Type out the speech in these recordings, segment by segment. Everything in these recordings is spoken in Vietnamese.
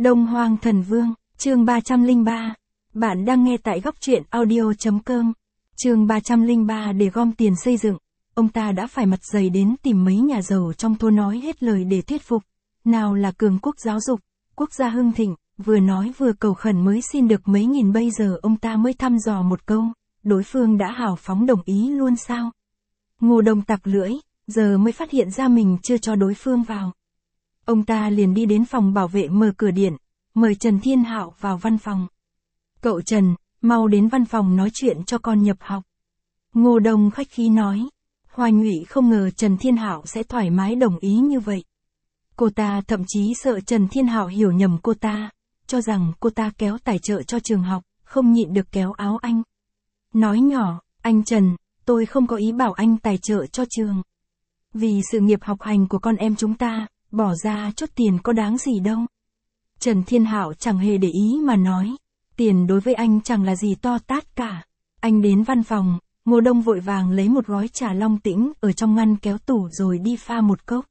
Đông Hoang Thần Vương, chương 303. Bạn đang nghe tại góc truyện audio.com. Chương 303. Để gom tiền xây dựng, ông ta đã phải mặt dày đến tìm mấy nhà giàu trong thôn nói hết lời để thuyết phục. Nào là cường quốc giáo dục, quốc gia hưng thịnh, vừa nói vừa cầu khẩn mới xin được mấy nghìn, bây giờ ông ta mới thăm dò một câu, đối phương đã hào phóng đồng ý luôn sao? Ngô Đông tặc lưỡi, giờ mới phát hiện ra mình chưa cho đối phương vào. Ông ta liền đi đến phòng bảo vệ mở cửa điện, mời Trần Thiên Hạo vào văn phòng. Cậu Trần, mau đến văn phòng nói chuyện cho con nhập học. Ngô Đông khách khí nói. Hoa Nhụy không ngờ Trần Thiên Hạo sẽ thoải mái đồng ý như vậy. Cô ta thậm chí sợ Trần Thiên Hạo hiểu nhầm cô ta, cho rằng cô ta kéo tài trợ cho trường học, không nhịn được kéo áo anh. Nói nhỏ, anh Trần, tôi không có ý bảo anh tài trợ cho trường. Vì sự nghiệp học hành của con em chúng ta, bỏ ra chút tiền có đáng gì đâu. Trần Thiên Hạo chẳng hề để ý mà nói, tiền đối với anh chẳng là gì to tát cả. Anh đến văn phòng, Ngô Đông vội vàng lấy một gói trà Long Tĩnh ở trong ngăn kéo tủ rồi đi pha một cốc.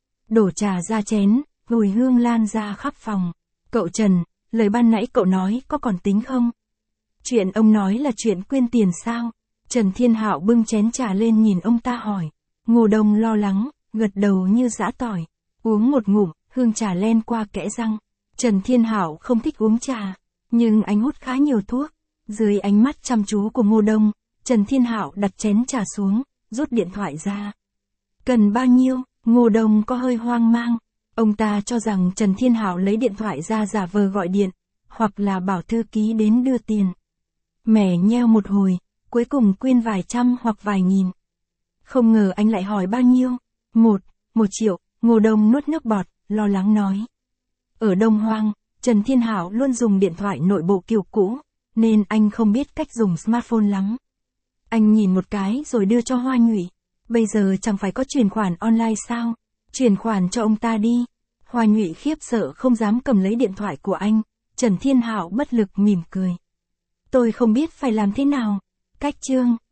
Đổ trà ra chén, mùi hương lan ra khắp phòng. Cậu Trần, lời ban nãy cậu nói có còn tính không? Chuyện ông nói là chuyện quyên tiền sao? Trần Thiên Hạo bưng chén trà lên nhìn ông ta hỏi. Ngô Đông lo lắng, gật đầu như giã tỏi. Uống một ngụm, hương trà len qua kẽ răng. Trần Thiên Hạo không thích uống trà, nhưng anh hút khá nhiều thuốc. Dưới ánh mắt chăm chú của Ngô Đông, Trần Thiên Hạo đặt chén trà xuống, rút điện thoại ra. Cần bao nhiêu? Ngô Đông có hơi hoang mang. Ông ta cho rằng Trần Thiên Hạo lấy điện thoại ra giả vờ gọi điện, hoặc là bảo thư ký đến đưa tiền. Mẻ nheo một hồi, cuối cùng quyên vài trăm hoặc vài nghìn. Không ngờ anh lại hỏi bao nhiêu? Một triệu. Ngô Đông nuốt nước bọt, lo lắng nói. Ở Đông Hoang, Trần Thiên Hạo luôn dùng điện thoại nội bộ kiểu cũ, nên anh không biết cách dùng smartphone lắm. Anh nhìn một cái rồi đưa cho Hoa Nhụy. Bây giờ chẳng phải có chuyển khoản online sao? Chuyển khoản cho ông ta đi. Hoa Nhụy khiếp sợ không dám cầm lấy điện thoại của anh. Trần Thiên Hạo bất lực mỉm cười. Tôi không biết phải làm thế nào. Cách chương.